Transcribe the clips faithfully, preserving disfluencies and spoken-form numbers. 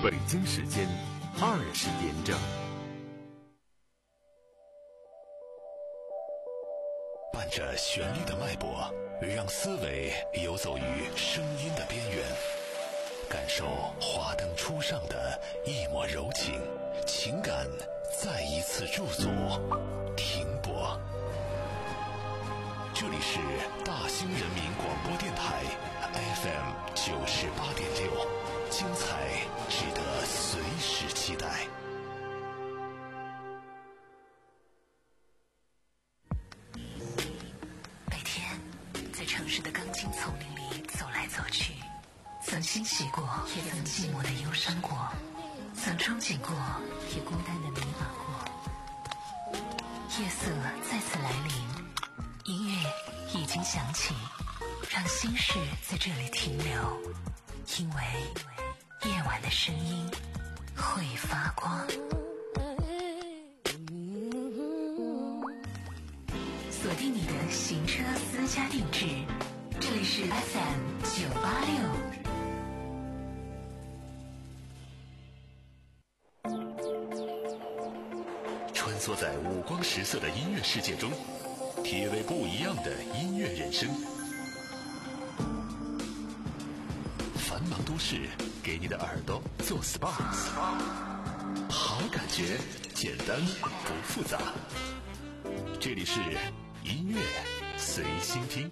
北京时间二十点整。 伴着旋律的脉搏，让思维游走于声音的边缘，感受华灯初上的一抹柔情，情感再一次驻足停泊。这里是大兴人民广播电台 F M 九十八点六，精彩值得随时期待。 每天在城市的钢筋丛林里走来走去，曾欣喜过，也曾寂寞的忧伤过，曾憧憬过，也孤单的迷茫过。夜色再次来临，音乐已经响起，让心事在这里停留，因为夜晚的声音会发光。锁定你的行车私家定制，这里是 F M 九八六。 穿梭在五光十色的音乐世界中，体味不一样的音乐人生。繁忙都市给你的耳朵做 S P A， 好感觉简单不复杂。这里是音乐随心听。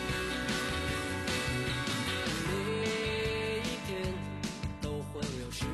每一天都会有时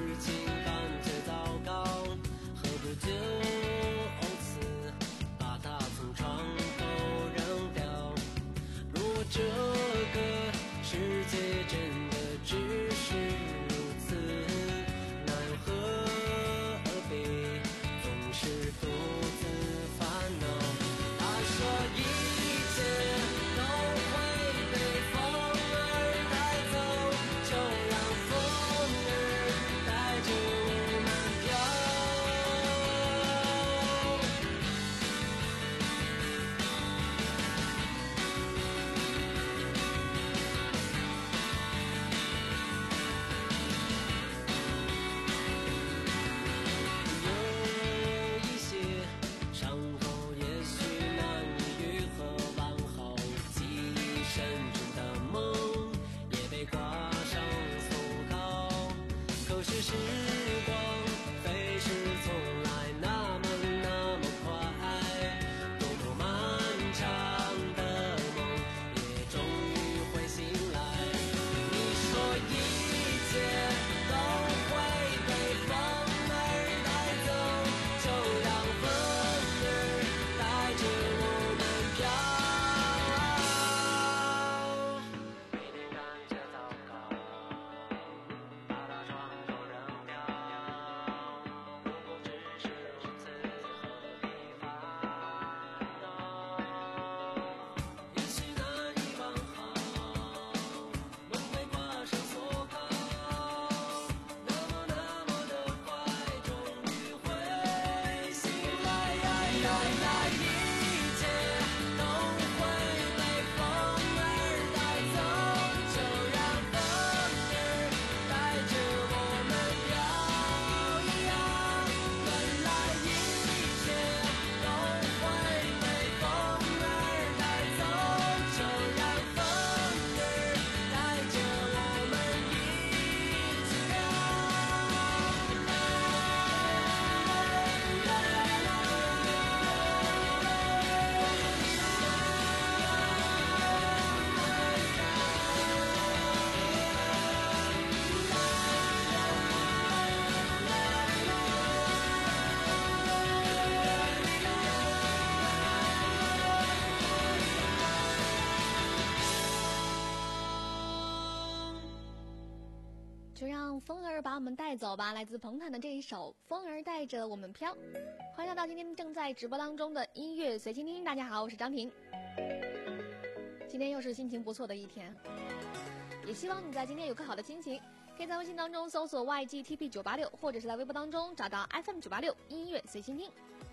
就让风儿把我们带走吧，来自彭坦的这一首《风儿带着我们飘》。欢迎来到今天正在直播当中的音乐随心听，大家好，我是张婷。今天又是心情不错的一天，也希望你在今天有个好的心情，可以在微信当中搜索 Y G T P 九八六， 或者是在微博当中找到 F M 九八六 音乐随心听。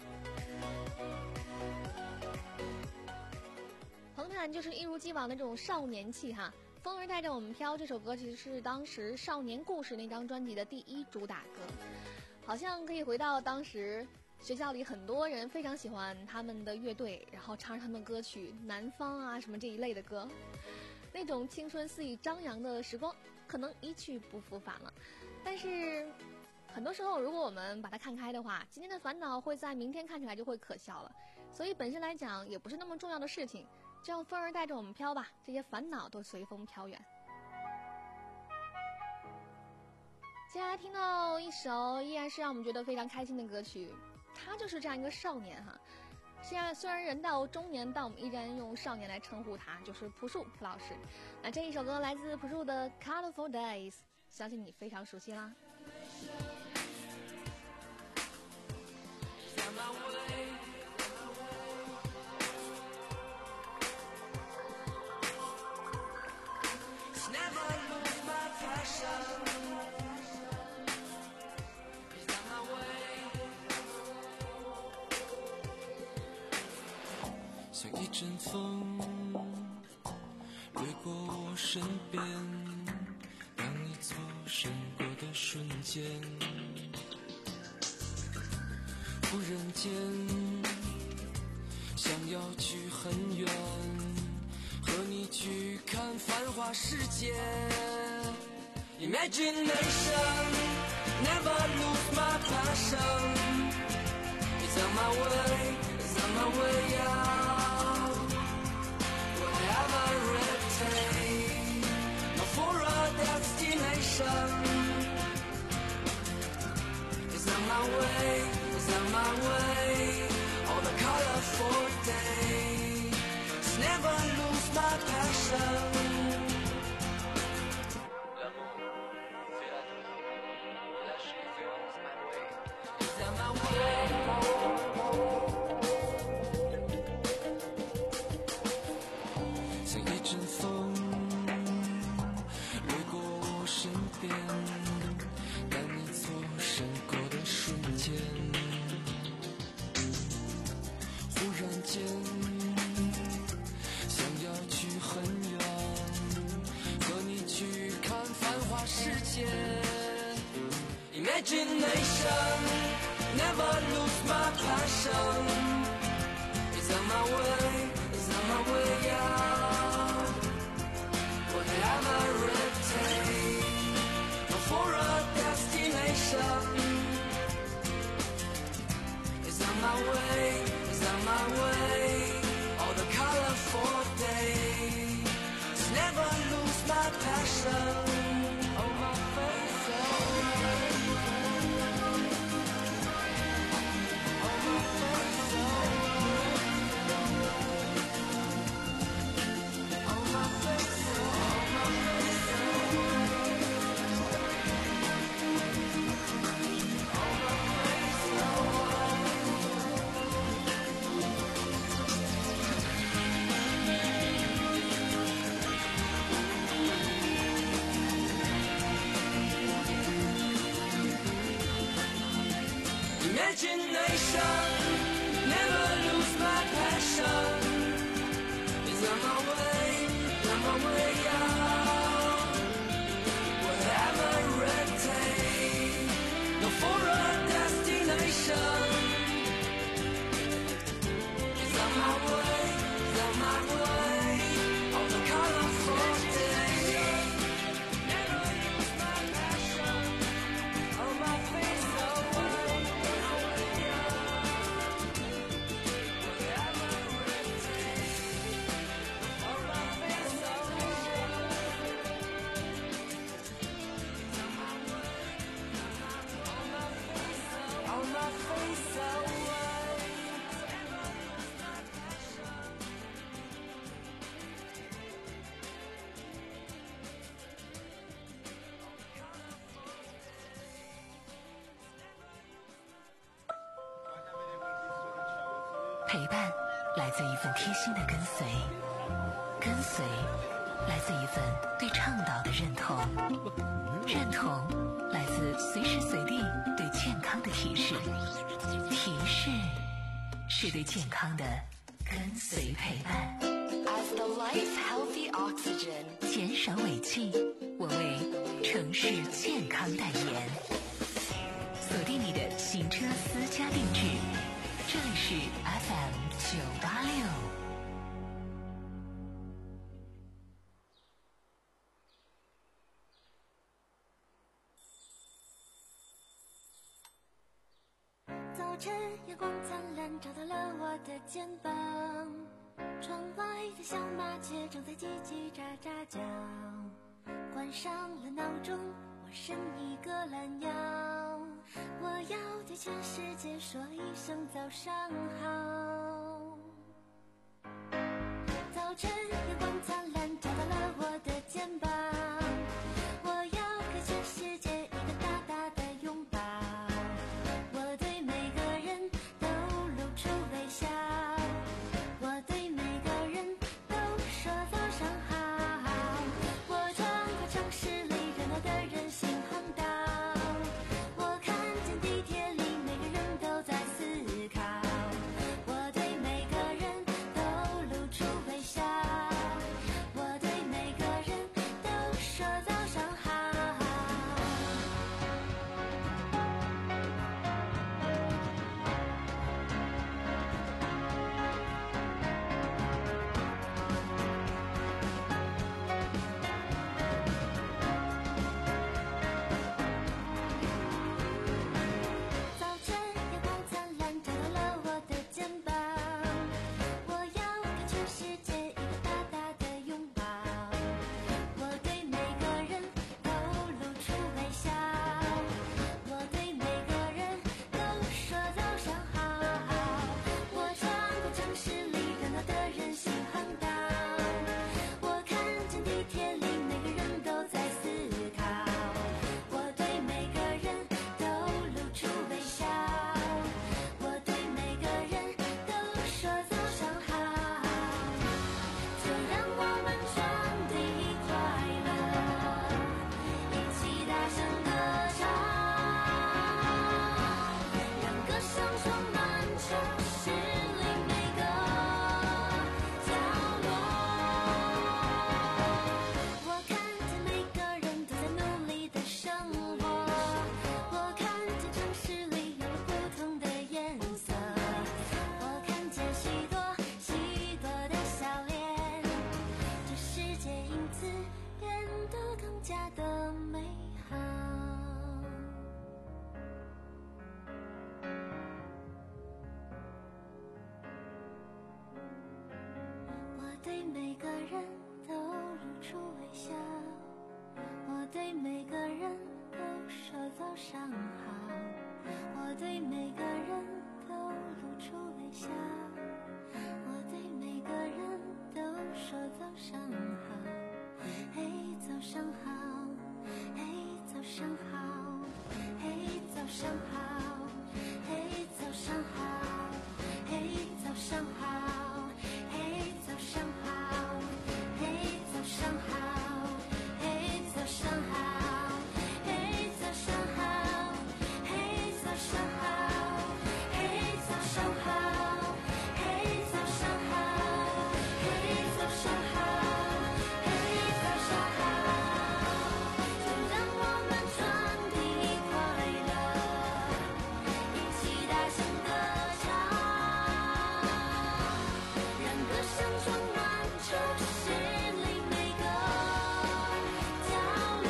彭坦就是一如既往的这种少年气哈，风儿带着我们飘这首歌其实是当时少年故事那张专辑的第一主打歌，好像可以回到当时学校里很多人非常喜欢他们的乐队，然后唱他们歌曲南方啊什么这一类的歌，那种青春肆意张扬的时光可能一去不复返了。但是很多时候如果我们把它看开的话，今天的烦恼会在明天看起来就会可笑了，所以本身来讲也不是那么重要的事情，就让风儿带着我们飘吧，这些烦恼都随风飘远。接下来听到一首依然是让我们觉得非常开心的歌曲，他就是这样一个少年哈，现在虽然人到中年，但我们依然用少年来称呼他，就是朴树朴老师。那这一首歌来自朴树的 Colorful Days， 相信你非常熟悉啦。 像一阵风掠过我身边，当你错身过的瞬间，忽然间想要去很远，和你去看繁华世界。 Imagination never lose my passion. It's on my way, it's on my way out. Whatever it takes, not for a destination. It's on my way, it's on my way. All the colorful days, never lose my passion. Imagination never lose my passion. It's on my way, it's on my way out. Whatever it takes, not for a destination. It's on my way, it's on my way. All the colorful days, never lose my passion. Oh my face, 陪伴来自一份贴心的跟随，跟随来自一份对倡导的认同，认同来自随时随地对健康的提示，提示是对健康的跟随陪伴。 As the life healthy oxygen， 减少尾气，我为城市健康代言。锁定你的行车私家定制，这里是 F M 九八六。 早晨，阳光灿烂，照到了我的肩膀。窗外的小麻雀正在叽叽喳喳叫。关上了闹钟，我伸一个懒腰。我要对全世界说一声早上好。早晨，阳光灿烂，照到了我的肩膀。我要给全世界一个大大的拥抱。我对每个人都露出微笑。我对每个人都说早上好。我穿过城市里热闹的人行横道。我看见地铁里每个人都在思考。我对每个人都露出微笑。我对每个人都说早上好。早晨，阳光灿烂，照到了我的肩膀。我要给全世界一个大大的拥抱。我对每个人都露出微笑。我对每个人都说早上好。我穿过城市里热闹的人行横道。我看见地铁里每个人都在思考。我对每个人都露出微笑。我对每个人都说早上好。就让我们传递快乐，一起大声歌唱，让歌声充满城市里每个角落。我看见每个人都在努力的生活。我看见城市里有了不同的颜色。我看见许多许多的笑脸。这世界因此变得更加的美好。我对每个人都露出微笑。我对每个人都说早上好。我对每个人都露出微笑。我对每个人都说早上好。嘿，早上好。嘿，早上好。嘿，早上好。嘿，早上好。嘿，早上好。嘿，早上好。嘿，早上好。嘿，早上好。嘿，早上好。嘿，早上好。嘿，早上好。嘿，早上好。嘿，早上好。嘿，早上好。就让我们传递快乐，一起大声歌唱，让歌声充满城市里每个角落。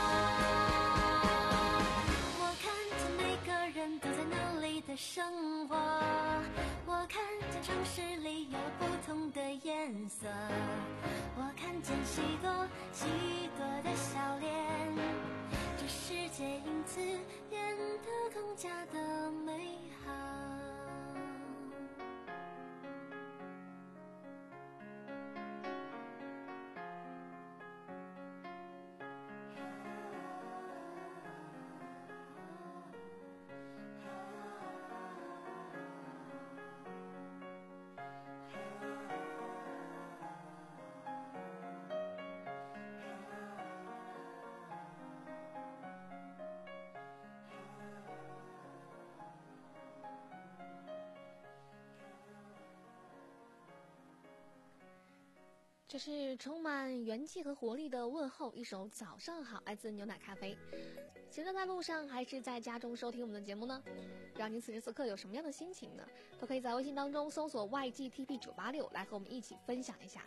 我看见每个人都在努力的生活。我看见城市里有了不同的颜色。我看见许多许多的笑脸。这世界因此变得更加的美好。 这是充满元气和活力的问候，一首早上好，来自牛奶咖啡。行走在路上还是在家中收听我们的节目呢？让您此时此刻有什么样的心情呢？都可以在微信当中搜索 Y G T P 九八六来和我们一起分享一下。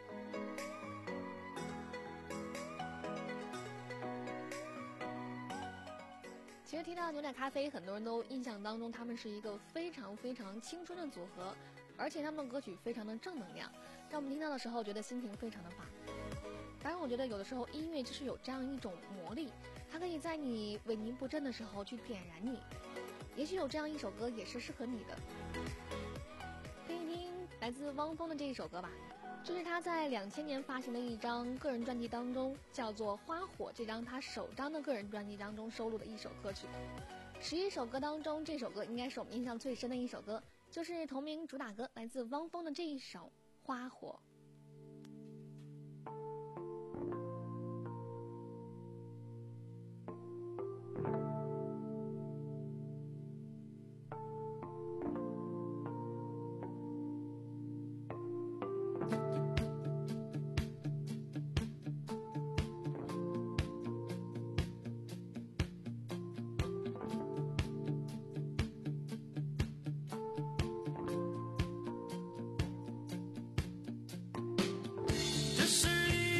其实提到牛奶咖啡，很多人都印象当中他们是一个非常非常青春的组合，而且他们的歌曲非常的正能量，让我们听到的时候觉得心情非常的棒。当然我觉得有的时候音乐就是有这样一种魔力，它可以在你萎靡不振的时候去点燃你，也许有这样一首歌也是适合你的。听一听来自汪峰的这一首歌吧，这是他在两千年发行的一张个人专辑当中，叫做《花火》，这张他首张的个人专辑当中收录的一首歌曲。十一首歌当中，这首歌应该是我们印象最深的一首歌，就是同名主打歌，来自汪峰的这一首《花火》。 这是一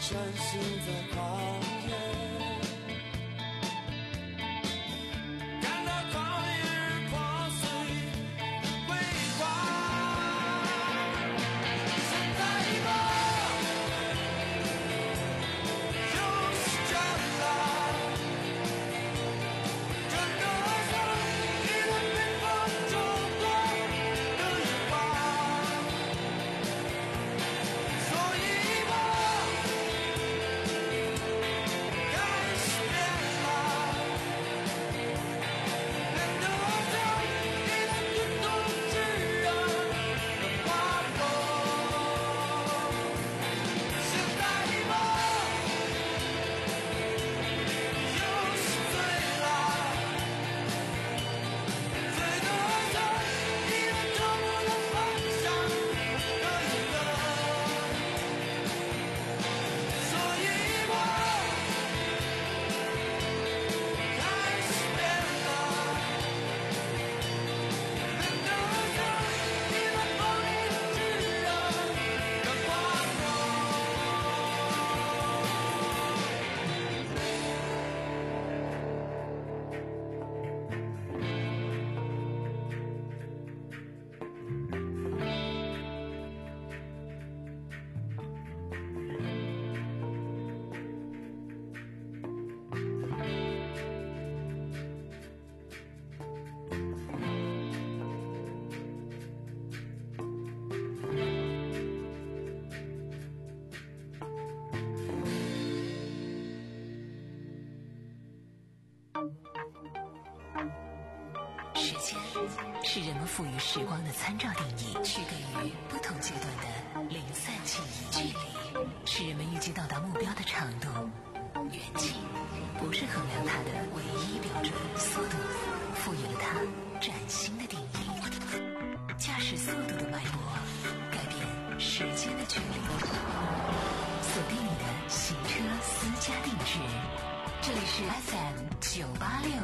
穿行在旷野，看到旷野破碎辉煌。现在我又是这了，这个像一轮冰封烛光的夜晚，所以我开始变了，变得像一个运动炙热的花朵。现在我又是醉了，醉得像一个找不到方向的一个，所以我开始变了，变得像一个风里炙热的花朵。 时间是人们赋予时光的参照定义，区隔于不同阶段的零散记忆。距离是人们预计到达目标的长度，远近不是衡量它的唯一标准。速度赋予了它崭新的定义。驾驶速度的脉搏改变时间的距离。锁定你的行车私家定制，这里是 F M 九八六。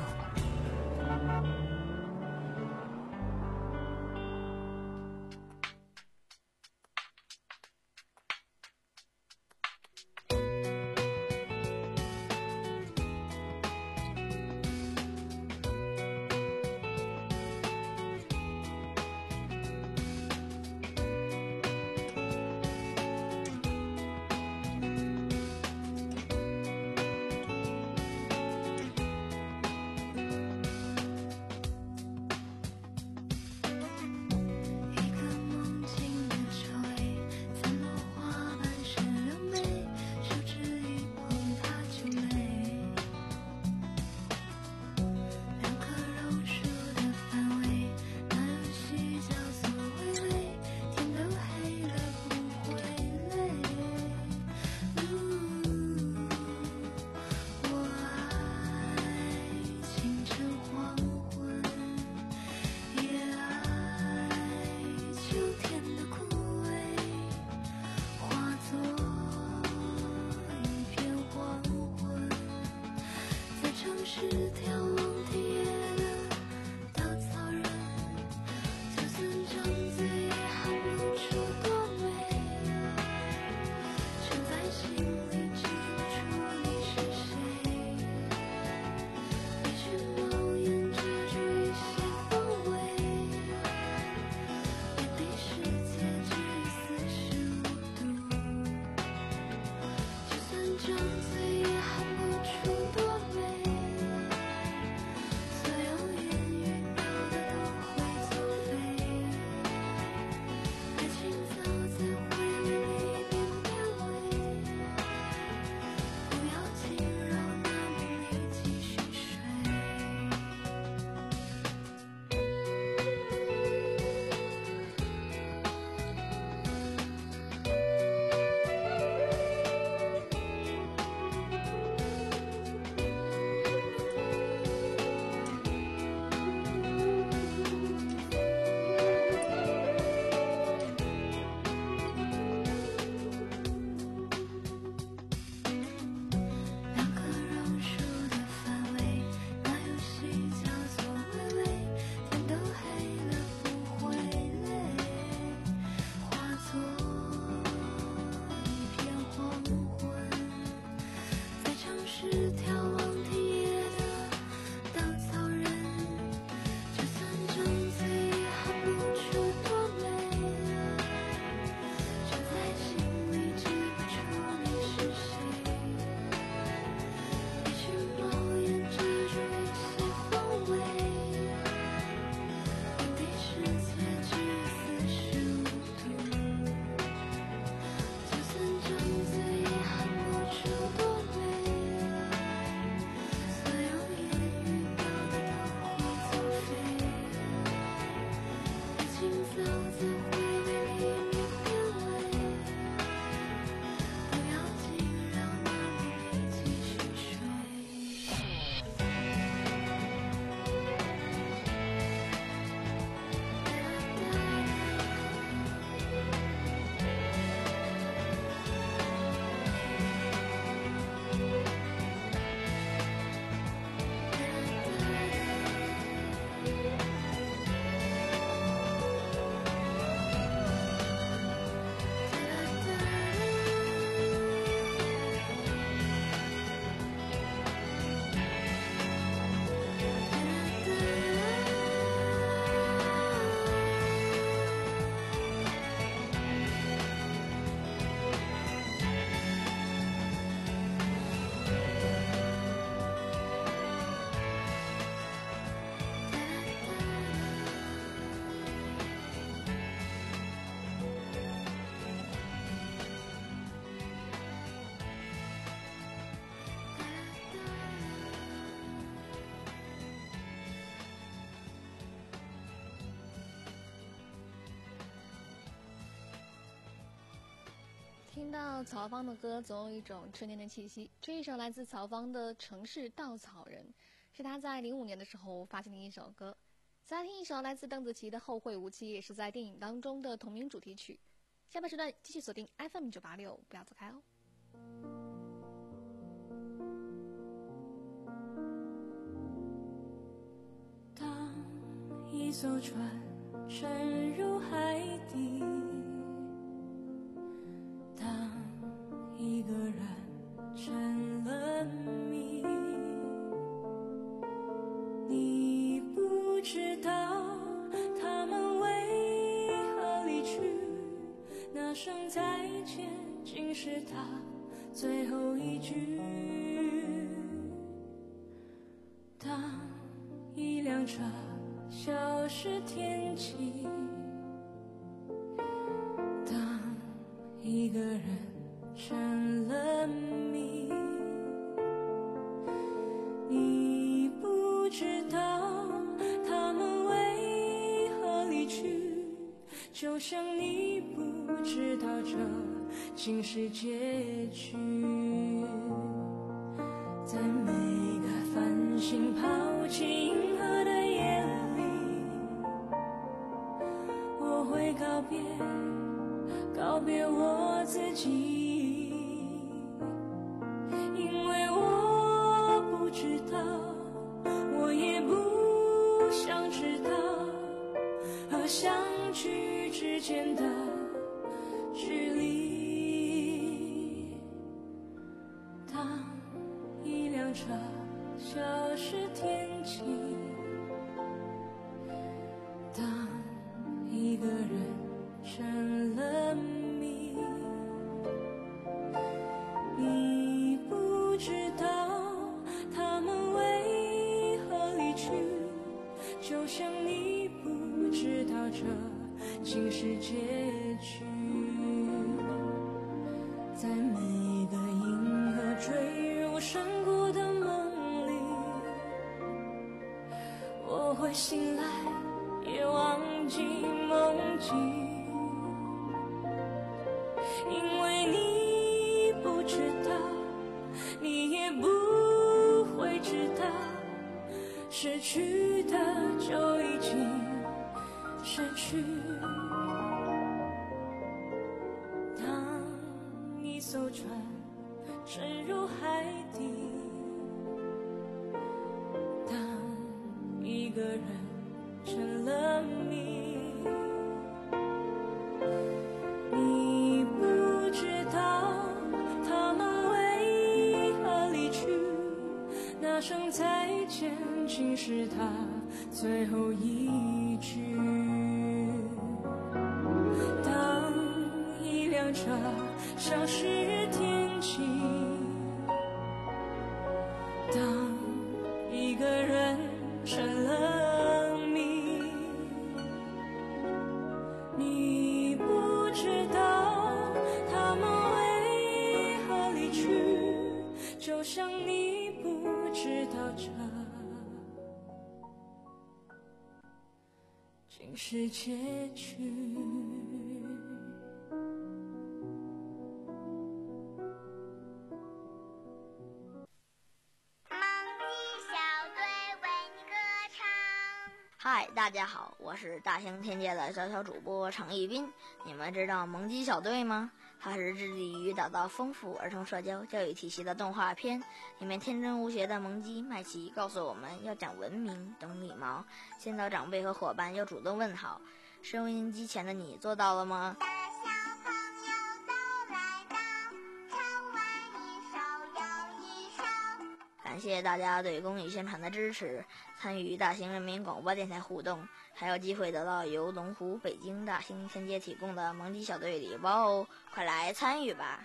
听到曹芳的歌，总有一种春天的气息。这一首来自曹芳的《城市稻草人》，是他在零五年的时候发行的一首歌。再听一首来自邓紫棋的《后会无期》，也是在电影当中的同名主题曲。下半时段继续锁定 F M 九八六，不要走开哦。 当一艘船沉入海底，当一个人成了谜，你不知道他们为何离去，那声再见竟是他最后一句。当一辆车消失天际，当一个人成了谜，你不知道他们为何离去，就像你不知道这竟是结局。在每个繁星抛弃银河的夜里，我会告别告别我自己，因为我不知道，我也不想知道和相聚之间的距离。当一辆车消失天际，当一个人成了谜，你不知道他们为何离去，就像你不知道这竟是结局。在每个银河坠入山谷的梦里，我会醒来也忘记梦境，因为你不知道，你也不会知道，失去的就已经失去。当一艘船沉入海底，当一个人成了谜，你不知道他们为何离去，那声再见竟是他最后一句。当一辆车消失天际，当一个人成了谜，你不知道他们为何离去，就像你不知道这竟是结局。 嗨，大家好，我是大型天界的小小主播程一斌。你们知道萌鸡小队吗？它是致力于打造丰富儿童社交教育体系的动画片，里面天真无邪的萌鸡麦琪告诉我们要讲文明、懂礼貌，见到长辈和伙伴要主动问好。收音机前的你做到了吗？感谢大家对公益宣传的支持，参与大型人民广播电台互动，还有机会得到由龙湖北京大型天街提供的萌鸡小队礼包哦，快来参与吧！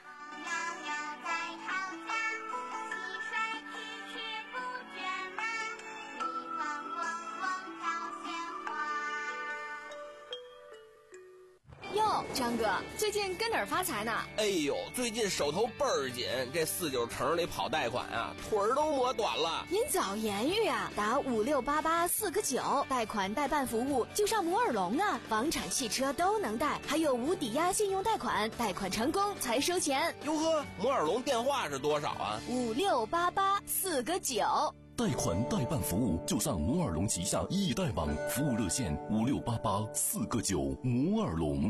哟， 哟，张哥，最近跟哪儿发财呢？ 哎呦，最近手头倍儿紧，这四九城里跑贷款啊，腿儿都磨短了。 您早言语啊，打五六八八四个九，贷款代办服务就上摩尔龙啊，房产、汽车都能贷，还有无抵押信用贷款，贷款成功才收钱。 哟呵，摩尔龙电话是多少啊？ 五六八八四个九。 贷款代办服务就上摩尔龙旗下易贷网，服务热线五六八八四个九。摩尔龙。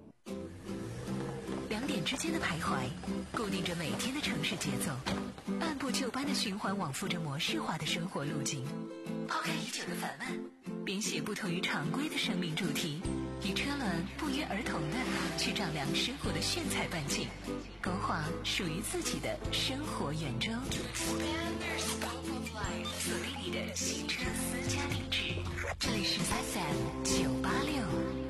两点之间的徘徊，固定着每天的城市节奏，按部就班的循环往复着模式化的生活路径。抛开已久的烦闷，编写不同于常规的生命主题，与车轮不约而同的去丈量生活的炫彩半径，勾画属于自己的生活圆周。锁定你的新车私家定制，这里是 F M 九八六。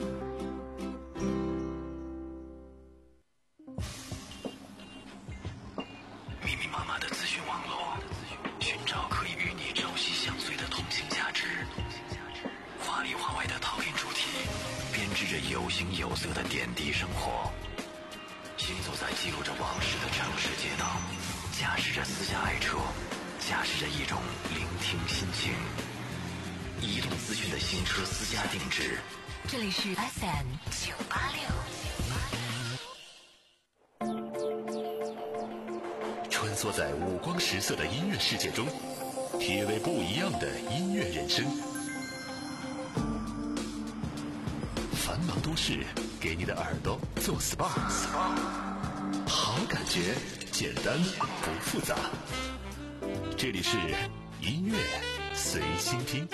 密密麻麻的资讯网络，寻找可以与你朝夕相随的通信价值。话里话外的讨论主题，编织着有形有色的点滴生活。行走在记录着往事的城市街道，驾驶着私家爱车，驾驶着一种聆听心情。移动资讯的新车私家定制， 这里是 F M 九八六。 穿梭在五光十色的音乐世界中，体味不一样的音乐人生。繁忙都市，给你的耳朵做 S P A， 好感觉，简单不复杂。这里是音乐随心听。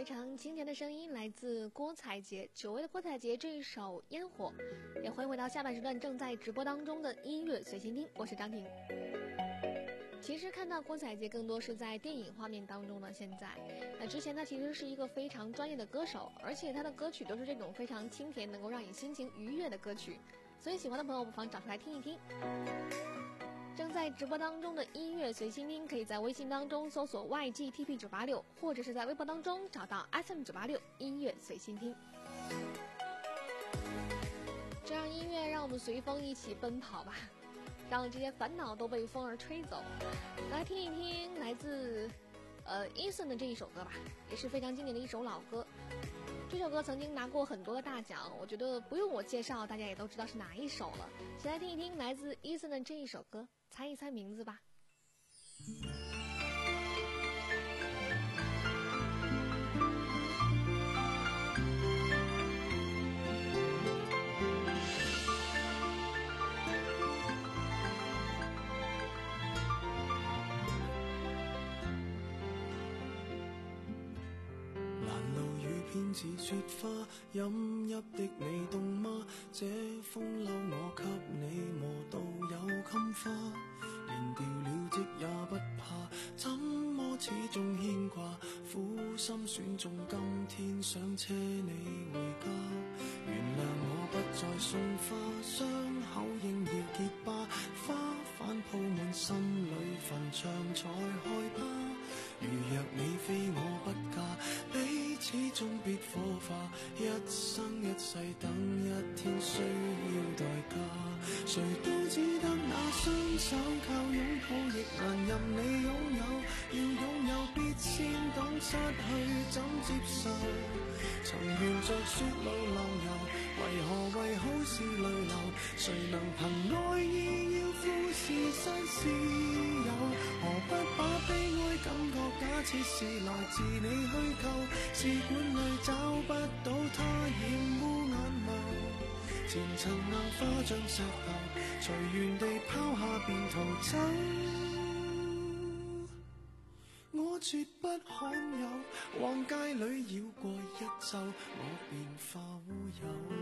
非常经典的声音来自郭采洁，久违的郭采洁这一首《烟火》。也欢迎回到下半时段正在直播当中的音乐随心听，我是张婷。其实看到郭采洁更多是在电影画面当中的，现在那之前她其实是一个非常专业的歌手，而且她的歌曲都是这种非常清甜能够让你心情愉悦的歌曲，所以喜欢的朋友不妨找出来听一听。正在直播当中的音乐随心听，可以在微信当中搜索 Y G T P 九八六，或者是在微博当中找到 S M 九八六音乐随心听。这样音乐让我们随风一起奔跑吧，让这些烦恼都被风儿吹走。来听一听来自呃 Eason 的这一首歌吧，也是非常经典的一首老歌。这首歌曾经拿过很多的大奖，我觉得不用我介绍，大家也都知道是哪一首了。先来听一听来自 Eason 的这一首歌，猜一猜名字吧。 偏似雪花，飲泣的你凍嗎？這風褸我給你磨到有襟花，連掉了職也不怕，怎麼始終牽掛？苦心選中今天想車你回家，原諒我不再送花，傷口應要結疤，花瓣鋪滿心裏墳場才害怕。如若你非我不嫁，彼此終必火化，一生一世等一天需要代價。誰都只得那雙手，靠擁抱亦難任你擁有，要擁有必先懂失去怎接受。曾沿着雪路浪遊，為何為好事淚流？誰能憑愛意要富士山私有？何不把悲哀感覺假設是來自你虛構？試管裏找不到它染污眼眸，前塵硬化像石頭，隨緣地拋下便逃走。我絕不罕有，往街裏繞過一晝，我便化烏有。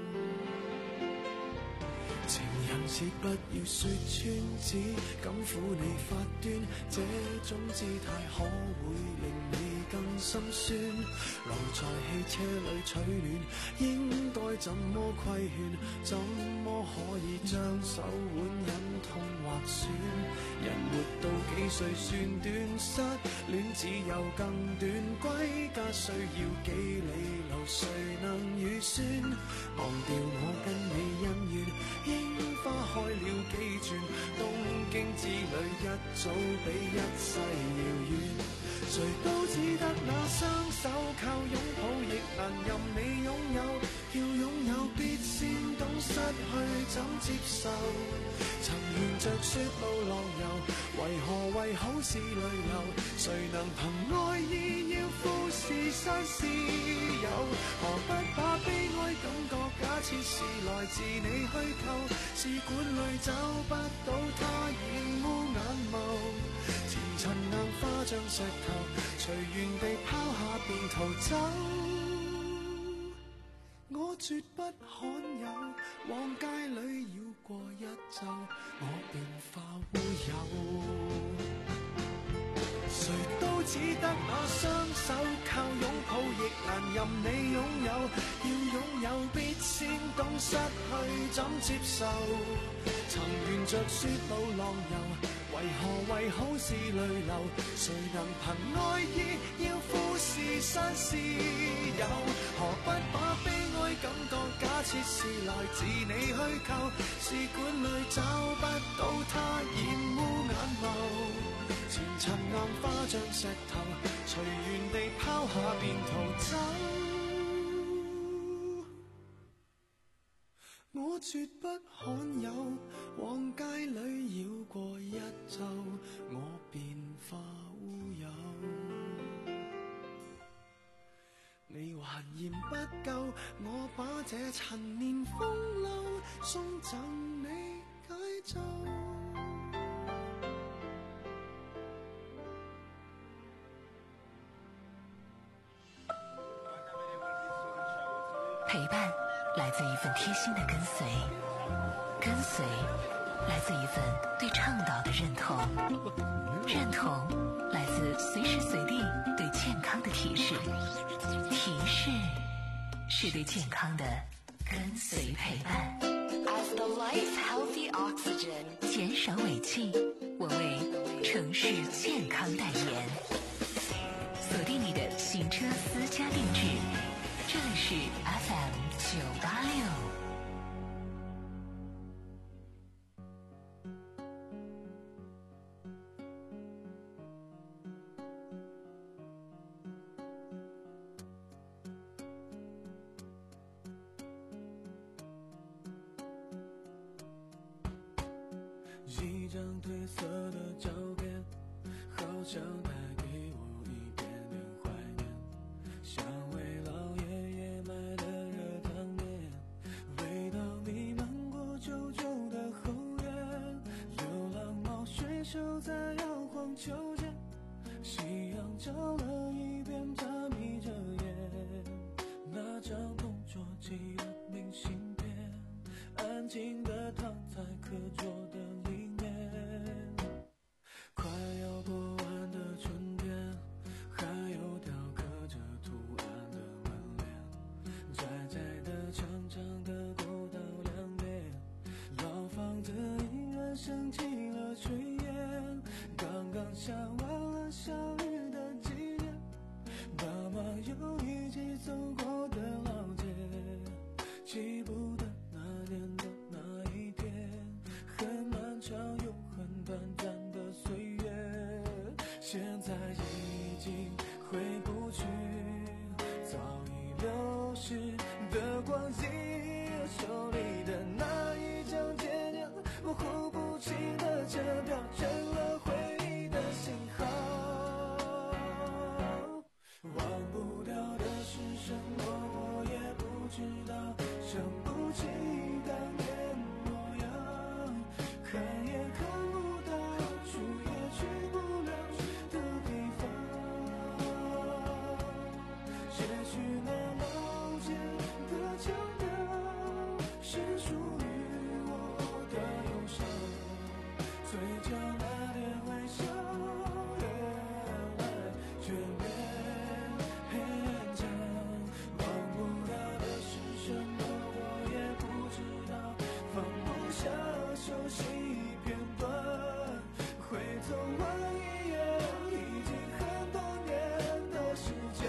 情人節不要說穿，只敢撫你發端，這種姿態可會令你更心酸？留在汽車裏取暖，應該怎麼規勸？怎麼可以將手腕忍痛劃損？人活到幾歲算短？失戀只有更短，歸家需要幾里路，誰能預算？忘掉我跟你恩怨，櫻花開了幾轉，東京之旅一早比一世遙遠。誰都只得那雙手，靠擁抱亦難任你擁有，要擁有必先懂失去怎接受。曾沿着雪路浪遊，為何為好事淚流？誰能憑愛意要富士山私有？何不把悲哀感覺假設是來自你虛構？試管裏找不到它染污眼眸，前塵硬化像石頭，隨緣地拋下便逃走。我絕不罕有，往街裏繞過一晝，我便化烏有。誰都只得那雙手，靠擁抱亦難任你擁有，要擁有必先懂失去怎接受。曾沿着雪路浪遊，為何為好事淚流？誰能憑愛意要富士山私有？何不把悲哀感覺假設是來自你虛構？試管裏找不到它染污眼眸，前塵硬化像石頭，隨緣地拋下便逃走。我絕不罕有，往街裏繞過一晝，我便化烏有。你還嫌不夠，我把這陳年風流送贈你解咒。 陪伴来自一份贴心的跟随，跟随来自一份对倡导的认同，认同来自随时随地对健康的提示，提示是对健康的跟随陪伴。 As the life healthy oxygen， 减少尾气，我为城市健康代言。锁定你的行车私家定制，这里是 F M 九八六。 一张褪色的照片，好像带给我一点点怀念，像位老爷爷买的热汤面，味道弥漫过旧旧的后院，流浪猫睡熟在摇晃秋千，夕阳照了一遍，它眯着眼，那张同桌寄的明信片，安静地躺在课桌的里面，快要过完的春天，还有条刻着图案的门帘，窄窄的长长的过道两边，老房子依然升起了炊烟，刚刚下完了小雨的季节，爸妈又一起走过的老街，记不得那年的那一天，很漫长又很短暂的岁月，现在已经回不去，早已流逝的光阴，手里的那一张渐渐模糊不清的车票，成了回忆的信号。忘不掉的是什么，我也不知道，想不起当年模样，看也看不到，去也去不了的地方，也许那老街的腔调是属于我的忧伤，嘴角那点微笑越来越勉强，忘不了的是什么，我也不知道，放不下熟悉片段，会走完一页已经很多年的时间，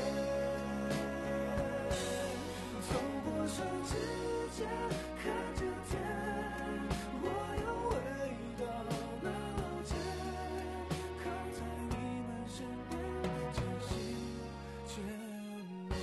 走过手指甲看着天，我又回到那老街，靠在你们身边渐行渐远。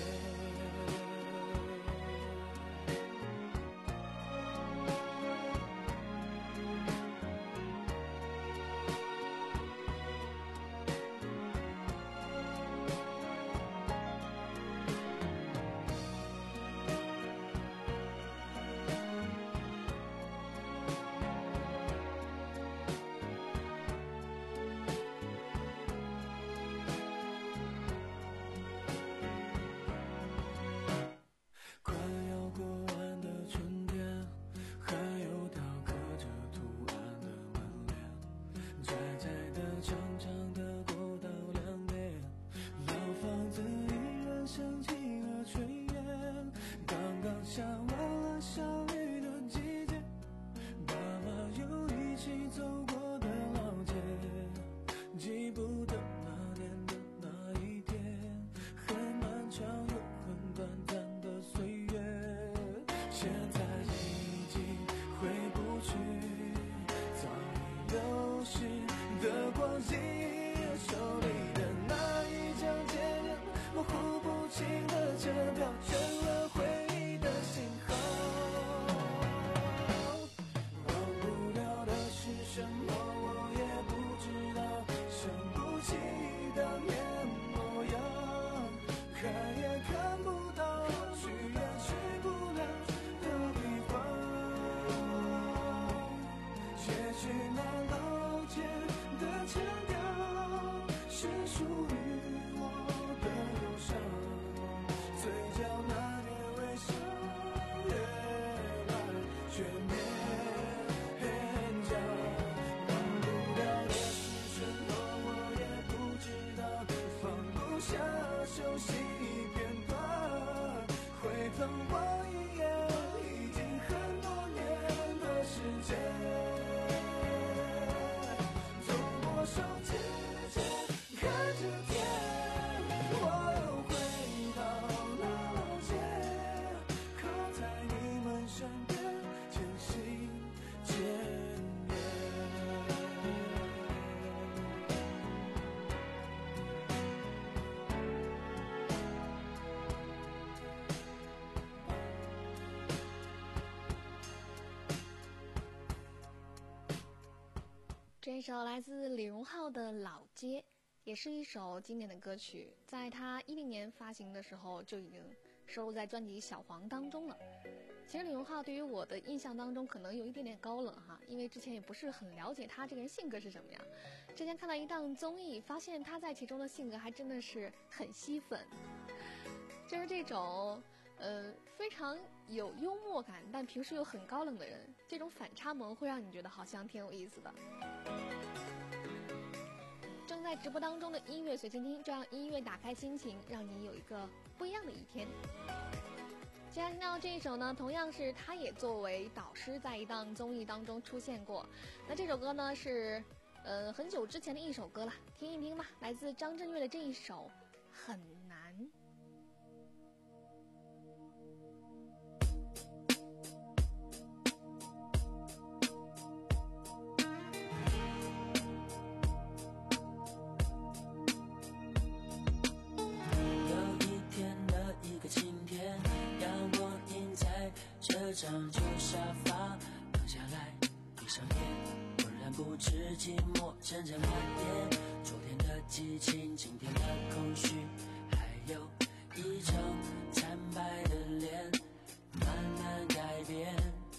快要过完的春天，还有条刻着图案的门帘，窄窄的长长的过道两边，老房子依然升起了炊烟，刚刚下完了小雨的季节，爸妈又一起走过的老街，记不得那年的那一天，很漫长又很短暂的岁月，现在已经回不去，早已流逝的光阴，手里的那一张渐渐模糊不清的车票，成了回忆的信号。忘不了的是什么，我也不知道，想不起当年模样，看也看不到，去也去不了的地方，也许那老街的腔调是属于我的忧伤， 等我一眼，已经很多年的时间。走过手指间，看着天，我又回到那老街，刻在你们身边，渐行渐远。 这首来自李荣浩的《老街》也是一首经典的歌曲，在他一零年发行的时候就已经收录在专辑《小黄》当中了。其实李荣浩对于我的印象当中可能有一点点高冷哈，因为之前也不是很了解他这个人性格是什么样。之前看到一档综艺，发现他在其中的性格还真的是很吸粉，就是这种呃非常有幽默感，但平时又很高冷的人，这种反差萌会让你觉得好像挺有意思的。正在直播当中的音乐随身听，就让音乐打开心情，让你有一个不一样的一天。接下来听到这一首呢，同样是他也作为导师在一档综艺当中出现过。那这首歌呢是呃很久之前的一首歌了，听一听吧，来自张震岳的这一首《很难》。 这张旧沙发躺下来，闭上眼，浑然不知寂寞正在蔓延。昨天的激情，今天的空虚，还有一张惨白的脸，慢慢改变。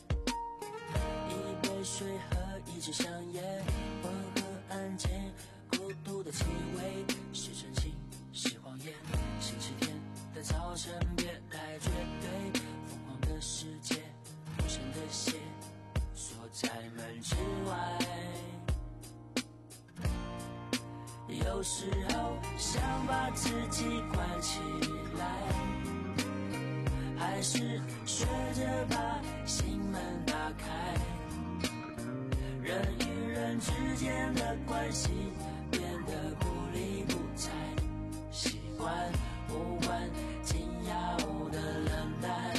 一杯水和一支香烟，温和安静，孤独的气味，是真情是谎言。星期天的早晨，别太绝对。的世界，无声的血锁在门之外。有时候想把自己关起来，还是学着把心门打开。人与人之间的关系变得不理不睬，习惯无关紧要的冷淡。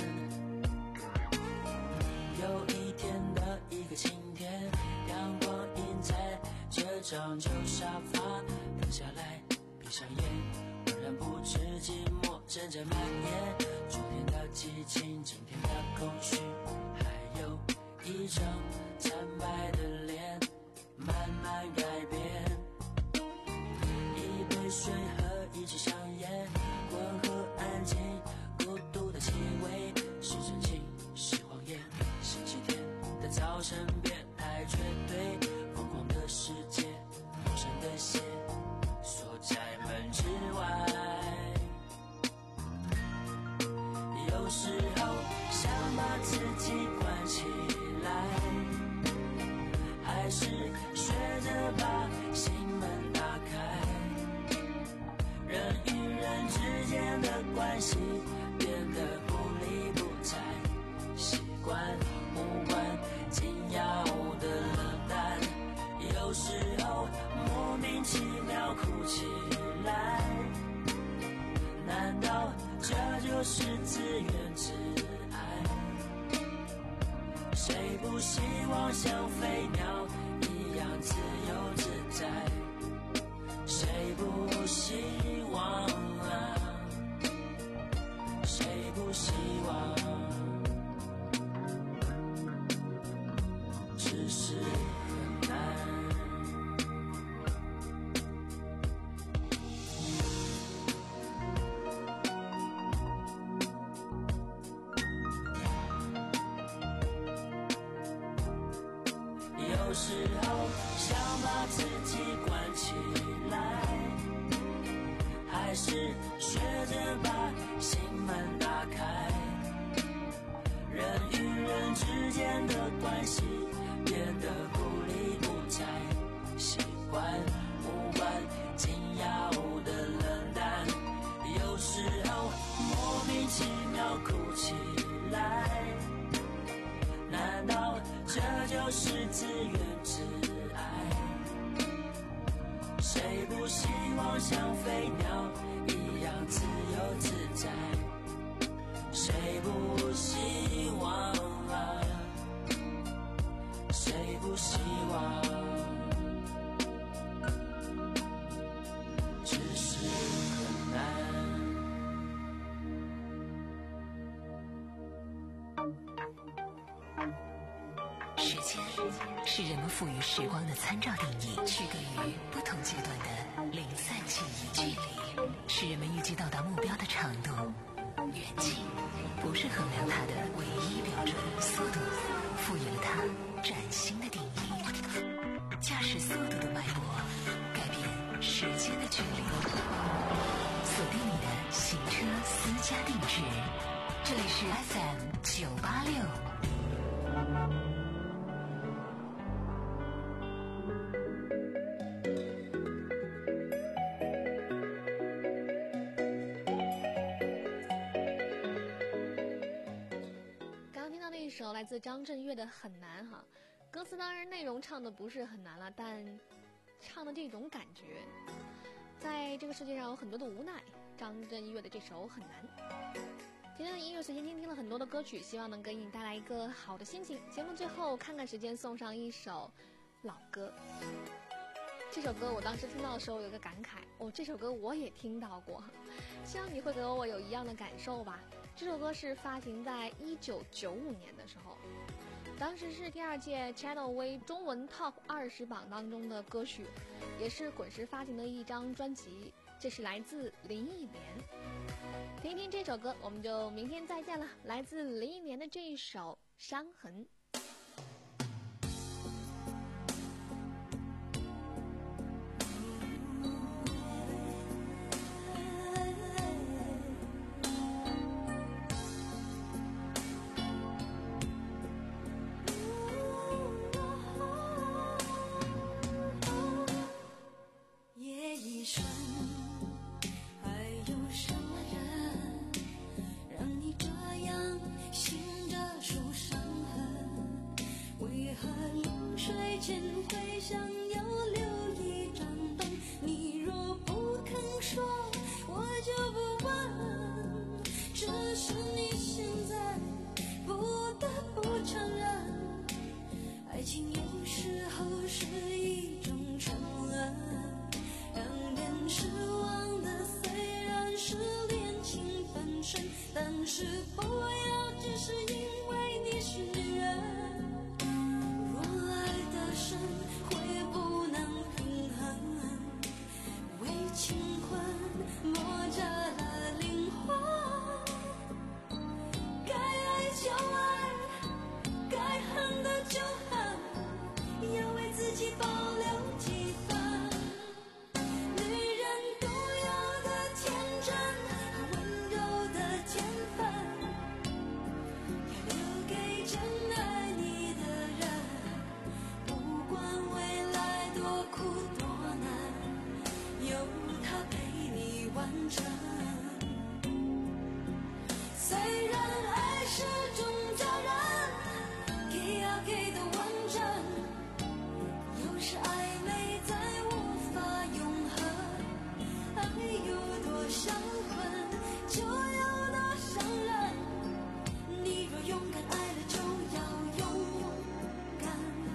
有一天的一个晴天，阳光映在这张旧沙发，躺下来，闭上眼，浑然不知寂寞正在蔓延。昨天的激情，今天的空虚，还有一张惨白的脸，慢慢改变。一杯水和一支香烟，温和安静，孤独的气味，是真情是谎言。星期天的早晨，别太绝对，疯狂的世界，陌生的血锁在门之外。有时候想把自己关起来，还是学着把心门打开。人与人之间的关系变得不理不睬，习惯无关紧要的冷淡。有时候莫名其妙哭起来，难道这就是自怨自艾？谁不希望像飞鸟一样自由自在？谁不希望啊？谁不希望？只是很难。有时候想把自己关起来，还是学着把心门打开。人与人之间的关系变得不理不睬，习惯无关紧要的冷淡。有时候秒莫名其妙哭起来，难道这就是自怨自艾？谁不希望像飞鸟一样自由自在？谁不希望啊？谁不希望？只是很难。 时间是人们赋予时光的参照定义，区隔于不同阶段的零散记忆。距离是人们预计到达目标的长度，远近不是衡量它的唯一标准。速度赋予了它崭新的定义，驾驶速度的脉搏改变时间的距离。锁定你的行车私家定制，这里是 F M 九八六。 来自张震岳的很难哈，歌词当然内容唱的不是很难了，但唱的这种感觉，在这个世界上有很多的无奈。张震岳的这首很难。今天的音乐随心听听了很多的歌曲，希望能给你带来一个好的心情。节目最后看看时间，送上一首老歌。这首歌我当时听到的时候有个感慨，哦，这首歌我也听到过，希望你会给我有一样的感受吧。这首歌是发行在一九九五年的时候，当时是第二届 Channel V 中文 Top 二十榜当中的歌曲，也是滚石发行的一张专辑。这是来自林忆莲，听一听这首歌，我们就明天再见了。来自林忆莲的这一首《伤痕》。 爱情有时候是一种沉沦，让人失望的虽然是恋情本身，但是不要只是因为你是女人。若爱的深会不能平衡，为情困磨折了灵魂，该爱就爱，该恨的就恨，要为自己保留几分女人独有的天真和温柔的天分，要留给真爱你的人，不管未来多苦多难，有他陪你完成。虽然爱是种责任，给要给的完整，有时暧昧再无法永恒，爱有多销魂就有多伤人，你若勇敢爱了就要勇敢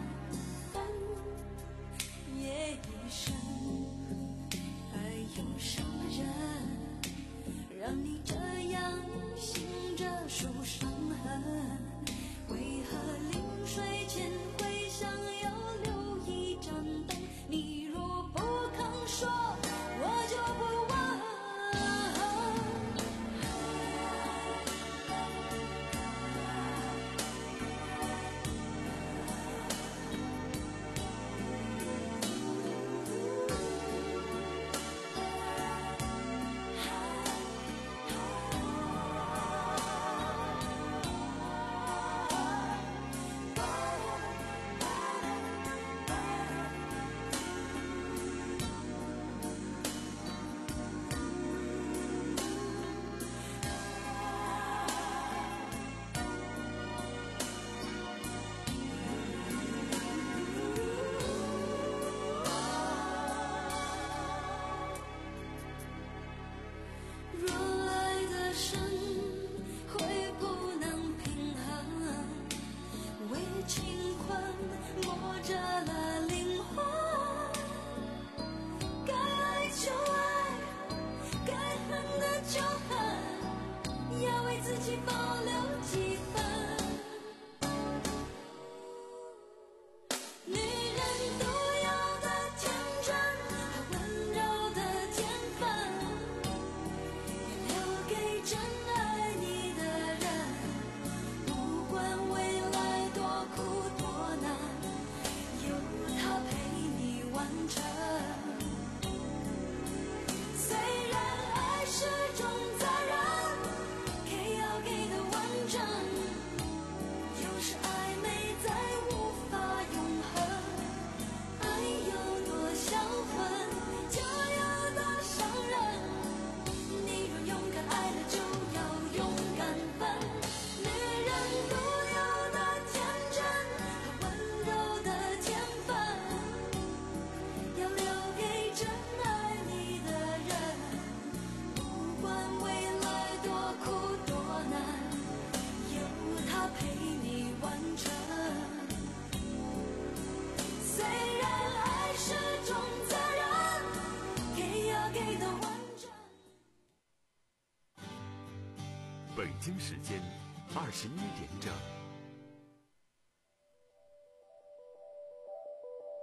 分夜已深，爱有什么人让你这样醒着数伤痕，为何临睡前会想要留一盏灯，你若不肯说我就不问。 北京时间二十一点整。